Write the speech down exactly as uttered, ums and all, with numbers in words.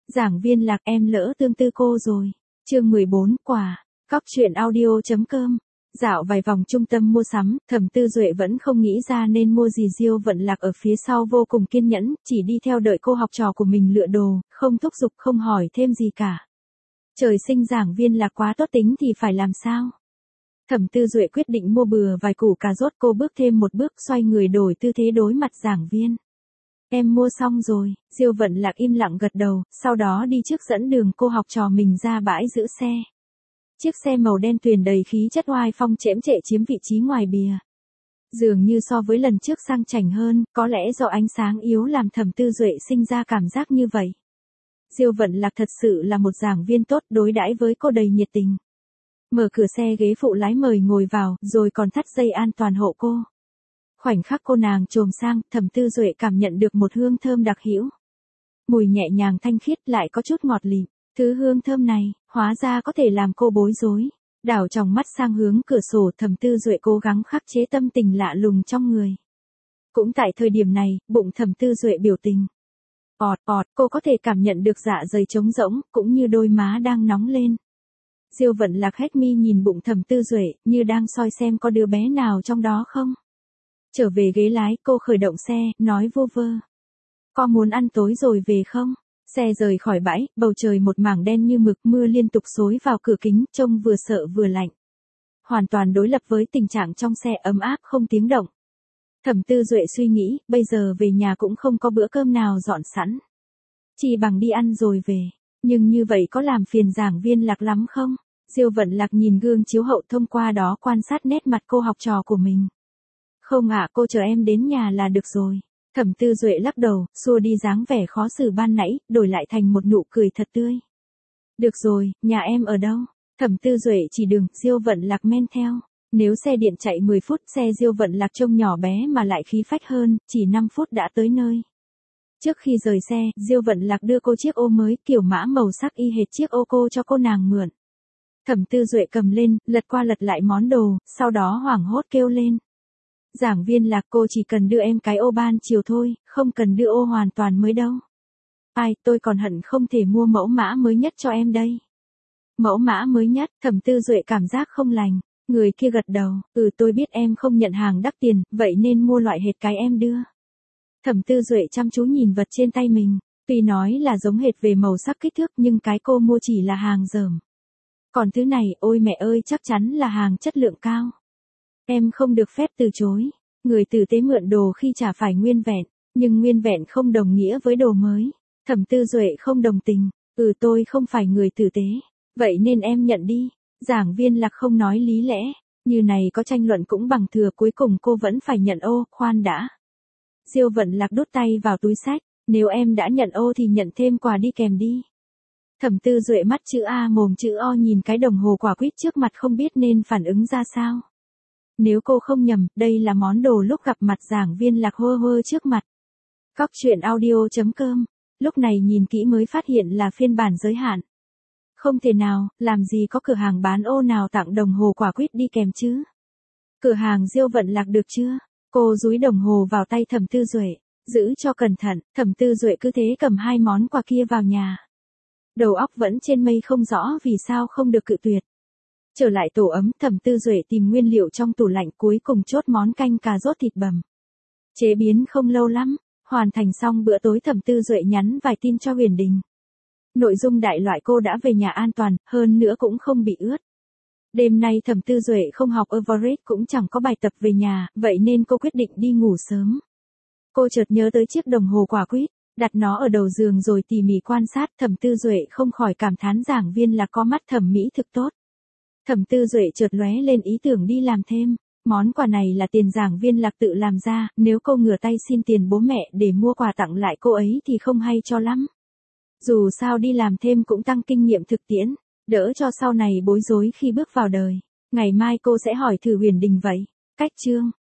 Giảng viên Lạc, em lỡ tương tư cô rồi. Chương mười bốn, quà. Cóc truyện audio.com. Dạo vài vòng trung tâm mua sắm, Thẩm Tư Duệ vẫn không nghĩ ra nên mua gì. Diêu Vận Lạc ở phía sau vô cùng kiên nhẫn, chỉ đi theo đợi cô học trò của mình lựa đồ, không thúc giục, không hỏi thêm gì cả. Trời sinh Giảng Viên Lạc quá tốt tính thì phải làm sao? Thẩm Tư Duệ quyết định mua bừa vài củ cà rốt. Cô bước thêm một bước, xoay người đổi tư thế đối mặt giảng viên. Em mua xong rồi. Diêu Vận Lạc im lặng gật đầu, sau đó đi trước dẫn đường cô học trò mình ra bãi giữ xe. Chiếc xe màu đen tuyền đầy khí chất oai phong chễm chệ chiếm vị trí ngoài bìa. Dường như so với lần trước sang chảnh hơn, có lẽ do ánh sáng yếu làm Thẩm Tư Duệ sinh ra cảm giác như vậy. Diêu Vận Lạc thật sự là một giảng viên tốt, đối đãi với cô đầy nhiệt tình. Mở cửa xe ghế phụ lái mời ngồi vào, rồi còn thắt dây an toàn hộ cô. Khoảnh khắc cô nàng chồm sang, Thẩm Tư Duệ cảm nhận được một hương thơm đặc hữu. Mùi nhẹ nhàng thanh khiết lại có chút ngọt lịm. Thứ hương thơm này, hóa ra có thể làm cô bối rối. Đảo tròng mắt sang hướng cửa sổ, Thẩm Tư Duệ cố gắng khắc chế tâm tình lạ lùng trong người. Cũng tại thời điểm này, bụng Thẩm Tư Duệ biểu tình. Ọt ọt, cô có thể cảm nhận được dạ dày trống rỗng, cũng như đôi má đang nóng lên. Diêu Vận Lạc hét mi nhìn bụng Thẩm Tư Duệ, như đang soi xem có đứa bé nào trong đó không. Trở về ghế lái, cô khởi động xe, nói vô vơ. Có muốn ăn tối rồi về không? Xe rời khỏi bãi, bầu trời một mảng đen như mực, mưa liên tục xối vào cửa kính, trông vừa sợ vừa lạnh. Hoàn toàn đối lập với tình trạng trong xe ấm áp không tiếng động. Thẩm Tư Duệ suy nghĩ, bây giờ về nhà cũng không có bữa cơm nào dọn sẵn. Chỉ bằng đi ăn rồi về. Nhưng như vậy có làm phiền Giảng Viên Lạc lắm không? Diêu Vận Lạc nhìn gương chiếu hậu, thông qua đó quan sát nét mặt cô học trò của mình. Không ạ, cô chờ em đến nhà là được rồi. Thẩm Tư Duệ lắc đầu, xua đi dáng vẻ khó xử ban nãy, đổi lại thành một nụ cười thật tươi. Được rồi, nhà em ở đâu? Thẩm Tư Duệ chỉ đường, Diêu Vận Lạc men theo. Nếu xe điện chạy mười phút, xe Diêu Vận Lạc trông nhỏ bé mà lại khí phách hơn, chỉ năm phút đã tới nơi. Trước khi rời xe, Diêu Vận Lạc đưa cô chiếc ô mới, kiểu mã màu sắc y hệt chiếc ô cô cho cô nàng mượn. Thẩm Tư Duệ cầm lên, lật qua lật lại món đồ, sau đó hoảng hốt kêu lên. Giảng Viên Lạc, cô chỉ cần đưa em cái ô ban chiều thôi, không cần đưa ô hoàn toàn mới đâu. Ai, tôi còn hận không thể mua mẫu mã mới nhất cho em đây. Mẫu mã mới nhất, Thẩm Tư Duệ cảm giác không lành. Người kia gật đầu, ừ tôi biết em không nhận hàng đắt tiền, vậy nên mua loại hệt cái em đưa. Thẩm Tư Duệ chăm chú nhìn vật trên tay mình, tuy nói là giống hệt về màu sắc kích thước nhưng cái cô mua chỉ là hàng dởm. Còn thứ này, ôi mẹ ơi, chắc chắn là hàng chất lượng cao. Em không được phép từ chối. Người tử tế mượn đồ khi trả phải nguyên vẹn, nhưng nguyên vẹn không đồng nghĩa với đồ mới. Thẩm Tư Duệ không đồng tình, ừ tôi không phải người tử tế, vậy nên em nhận đi. Giảng Viên Lạc không nói lý lẽ, như này có tranh luận cũng bằng thừa, cuối cùng cô vẫn phải nhận ô, khoan đã. Diêu Vận Lạc đút tay vào túi xách, nếu em đã nhận ô thì nhận thêm quà đi kèm đi. Thẩm Tư Duệ mắt chữ A mồm chữ O nhìn cái đồng hồ quả quýt trước mặt không biết nên phản ứng ra sao. Nếu cô không nhầm, đây là món đồ lúc gặp mặt Giảng Viên Lạc hơ hơ trước mặt. Cóc truyện audio.com, lúc này nhìn kỹ mới phát hiện là phiên bản giới hạn. Không thể nào, làm gì có cửa hàng bán ô nào tặng đồng hồ quả quýt đi kèm chứ. Cửa hàng Diêu Vận Lạc được chưa? Cô dúi đồng hồ vào tay Thẩm Tư Duệ, giữ cho cẩn thận. Thẩm Tư Duệ cứ thế cầm hai món quà kia vào nhà. Đầu óc vẫn trên mây không rõ vì sao không được cự tuyệt. Trở lại tổ ấm, Thẩm Tư Duệ tìm nguyên liệu trong tủ lạnh, cuối cùng chốt món canh cà rốt thịt bằm. Chế biến không lâu lắm, hoàn thành xong bữa tối. Thẩm Tư Duệ nhắn vài tin cho Huyền Đình. Nội dung đại loại cô đã về nhà an toàn, hơn nữa cũng không bị ướt. Đêm nay Thẩm Tư Duệ không học Everest cũng chẳng có bài tập về nhà, vậy nên cô quyết định đi ngủ sớm. Cô chợt nhớ tới chiếc đồng hồ quả quýt, đặt nó ở đầu giường rồi tỉ mỉ quan sát. Thẩm Tư Duệ không khỏi cảm thán Giảng Viên Lạc có mắt thẩm mỹ thực tốt. Thẩm Tư Duệ chợt lóe lên ý tưởng đi làm thêm. Món quà này là tiền Giảng Viên Lạc tự làm ra, nếu cô ngửa tay xin tiền bố mẹ để mua quà tặng lại cô ấy thì không hay cho lắm. Dù sao đi làm thêm cũng tăng kinh nghiệm thực tiễn, đỡ cho sau này bối rối khi bước vào đời. Ngày mai cô sẽ hỏi thử Huyền Đình vậy. Cách chương